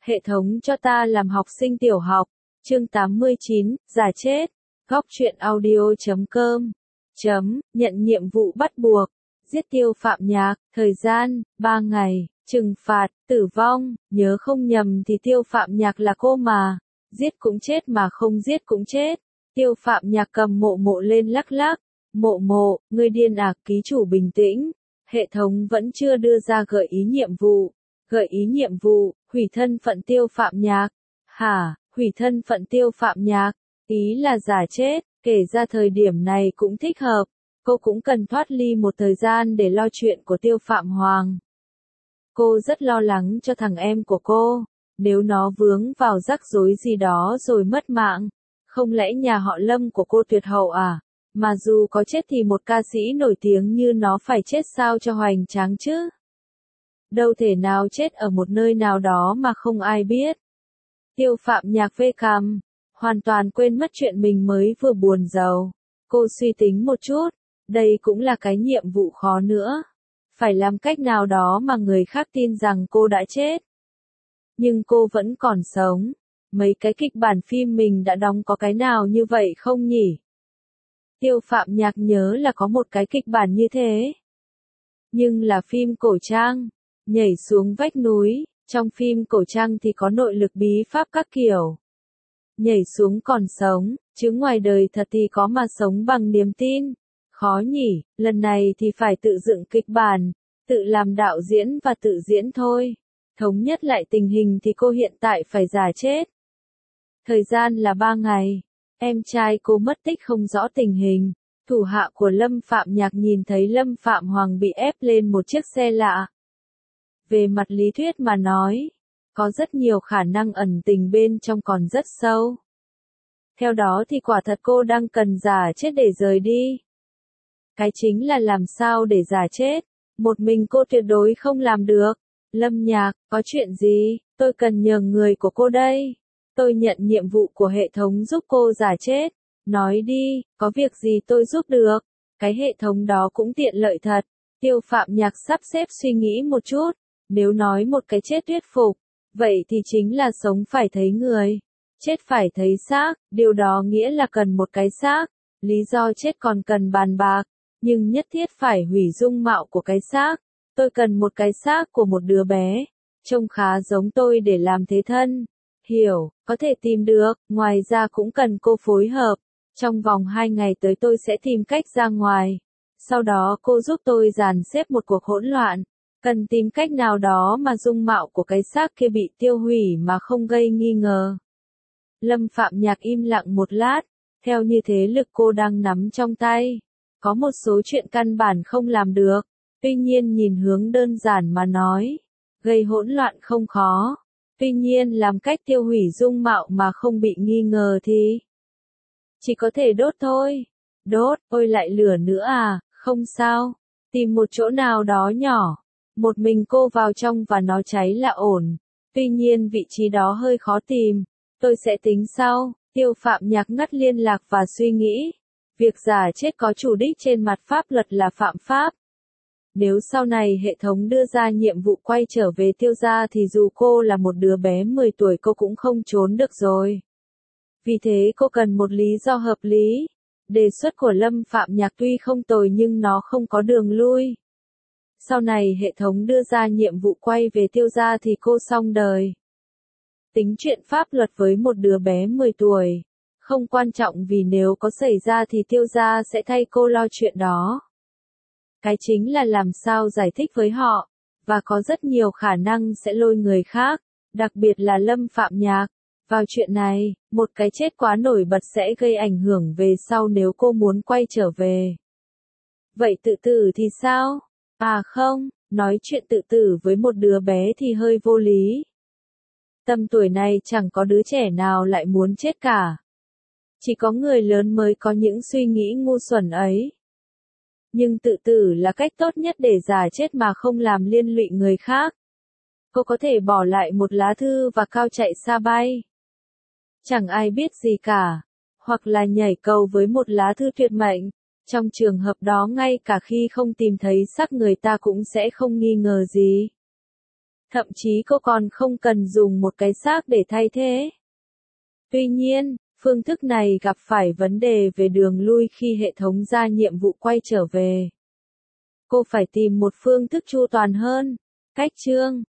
Hệ thống cho ta làm học sinh tiểu học. Chương 89, giả chết. Góc truyện audio.com. Nhận nhiệm vụ bắt buộc. Giết Tiêu Phạm Nhạc. Thời gian, 3 ngày. Trừng phạt, tử vong. Nhớ không nhầm thì Tiêu Phạm Nhạc là cô mà. Giết cũng chết mà không giết cũng chết. Tiêu Phạm Nhạc cầm mộ mộ lên lắc lắc. Mộ mộ, ngươi điên à? Ký chủ bình tĩnh. Hệ thống vẫn chưa đưa ra gợi ý nhiệm vụ. Gợi ý nhiệm vụ, hủy thân phận Tiêu Phạm Nhạc. Hả, hủy thân phận Tiêu Phạm Nhạc? Ý là giả chết, kể ra thời điểm này cũng thích hợp. Cô cũng cần thoát ly một thời gian để lo chuyện của Tiêu Phạm Hoàng. Cô rất lo lắng cho thằng em của cô. Nếu nó vướng vào rắc rối gì đó rồi mất mạng. Không lẽ nhà họ Lâm của cô tuyệt hậu à? Mà dù có chết thì một ca sĩ nổi tiếng như nó phải chết sao cho hoành tráng chứ? Đâu thể nào chết ở một nơi nào đó mà không ai biết. Tiêu Phạm Nhạc vê cằm, hoàn toàn quên mất chuyện mình mới vừa buồn giàu. Cô suy tính một chút, đây cũng là cái nhiệm vụ khó nữa. Phải làm cách nào đó mà người khác tin rằng cô đã chết. Nhưng cô vẫn còn sống. Mấy cái kịch bản phim mình đã đóng có cái nào như vậy không nhỉ? Tiêu Phạm Nhạc nhớ là có một cái kịch bản như thế. Nhưng là phim cổ trang. Nhảy xuống vách núi, trong phim cổ trang thì có nội lực bí pháp các kiểu. Nhảy xuống còn sống, chứ ngoài đời thật thì có mà sống bằng niềm tin. Khó nhỉ, lần này thì phải tự dựng kịch bản, tự làm đạo diễn và tự diễn thôi. Thống nhất lại tình hình thì cô hiện tại phải giả chết. Thời gian là 3 ngày, em trai cô mất tích không rõ tình hình. Thủ hạ của Lâm Phạm Nhạc nhìn thấy Lâm Phạm Hoàng bị ép lên một chiếc xe lạ. Về mặt lý thuyết mà nói, có rất nhiều khả năng ẩn tình bên trong còn rất sâu. Theo đó thì quả thật cô đang cần giả chết để rời đi. Cái chính là làm sao để giả chết, một mình cô tuyệt đối không làm được. Lâm Nhạc, có chuyện gì, tôi cần nhờ người của cô đây. Tôi nhận nhiệm vụ của hệ thống giúp cô giả chết. Nói đi, có việc gì tôi giúp được. Cái hệ thống đó cũng tiện lợi thật. Tiêu Phạm Nhạc sắp xếp suy nghĩ một chút. Nếu nói một cái chết thuyết phục, vậy thì chính là sống phải thấy người, chết phải thấy xác, điều đó nghĩa là cần một cái xác, lý do chết còn cần bàn bạc, nhưng nhất thiết phải hủy dung mạo của cái xác. Tôi cần một cái xác của một đứa bé, trông khá giống tôi để làm thế thân. Hiểu, có thể tìm được, ngoài ra cũng cần cô phối hợp. Trong vòng 2 ngày tới tôi sẽ tìm cách ra ngoài. Sau đó cô giúp tôi dàn xếp một cuộc hỗn loạn. Cần tìm cách nào đó mà dung mạo của cái xác kia bị tiêu hủy mà không gây nghi ngờ. Lâm Phạm Nhạc im lặng một lát, theo như thế lực cô đang nắm trong tay. Có một số chuyện căn bản không làm được, tuy nhiên nhìn hướng đơn giản mà nói. Gây hỗn loạn không khó, tuy nhiên làm cách tiêu hủy dung mạo mà không bị nghi ngờ thì chỉ có thể đốt thôi. Đốt, ôi lại lửa nữa à, không sao, tìm một chỗ nào đó nhỏ. Một mình cô vào trong và nó cháy là ổn. Tuy nhiên vị trí đó hơi khó tìm. Tôi sẽ tính sau. Tiêu Phạm Nhạc ngắt liên lạc và suy nghĩ. Việc giả chết có chủ đích trên mặt pháp luật là phạm pháp. Nếu sau này hệ thống đưa ra nhiệm vụ quay trở về Tiêu gia thì dù cô là một đứa bé 10 tuổi cô cũng không trốn được rồi. Vì thế cô cần một lý do hợp lý. Đề xuất của Lâm Phạm Nhạc tuy không tồi nhưng nó không có đường lui. Sau này hệ thống đưa ra nhiệm vụ quay về Tiêu gia thì cô xong đời. Tính chuyện pháp luật với một đứa bé 10 tuổi. Không quan trọng vì nếu có xảy ra thì Tiêu gia sẽ thay cô lo chuyện đó. Cái chính là làm sao giải thích với họ. Và có rất nhiều khả năng sẽ lôi người khác, đặc biệt là Lâm Phạm Nhạc. Vào chuyện này, một cái chết quá nổi bật sẽ gây ảnh hưởng về sau nếu cô muốn quay trở về. Vậy tự tử thì sao? À không, nói chuyện tự tử với một đứa bé thì hơi vô lý. Tầm tuổi này chẳng có đứa trẻ nào lại muốn chết cả. Chỉ có người lớn mới có những suy nghĩ ngu xuẩn ấy. Nhưng tự tử là cách tốt nhất để giả chết mà không làm liên lụy người khác. Cô có thể bỏ lại một lá thư và cao chạy xa bay. Chẳng ai biết gì cả. Hoặc là nhảy cầu với một lá thư tuyệt mệnh. Trong trường hợp đó ngay cả khi không tìm thấy xác người ta cũng sẽ không nghi ngờ gì. Thậm chí cô còn không cần dùng một cái xác để thay thế. Tuy nhiên, phương thức này gặp phải vấn đề về đường lui khi hệ thống ra nhiệm vụ quay trở về. Cô phải tìm một phương thức chu toàn hơn. Cách chương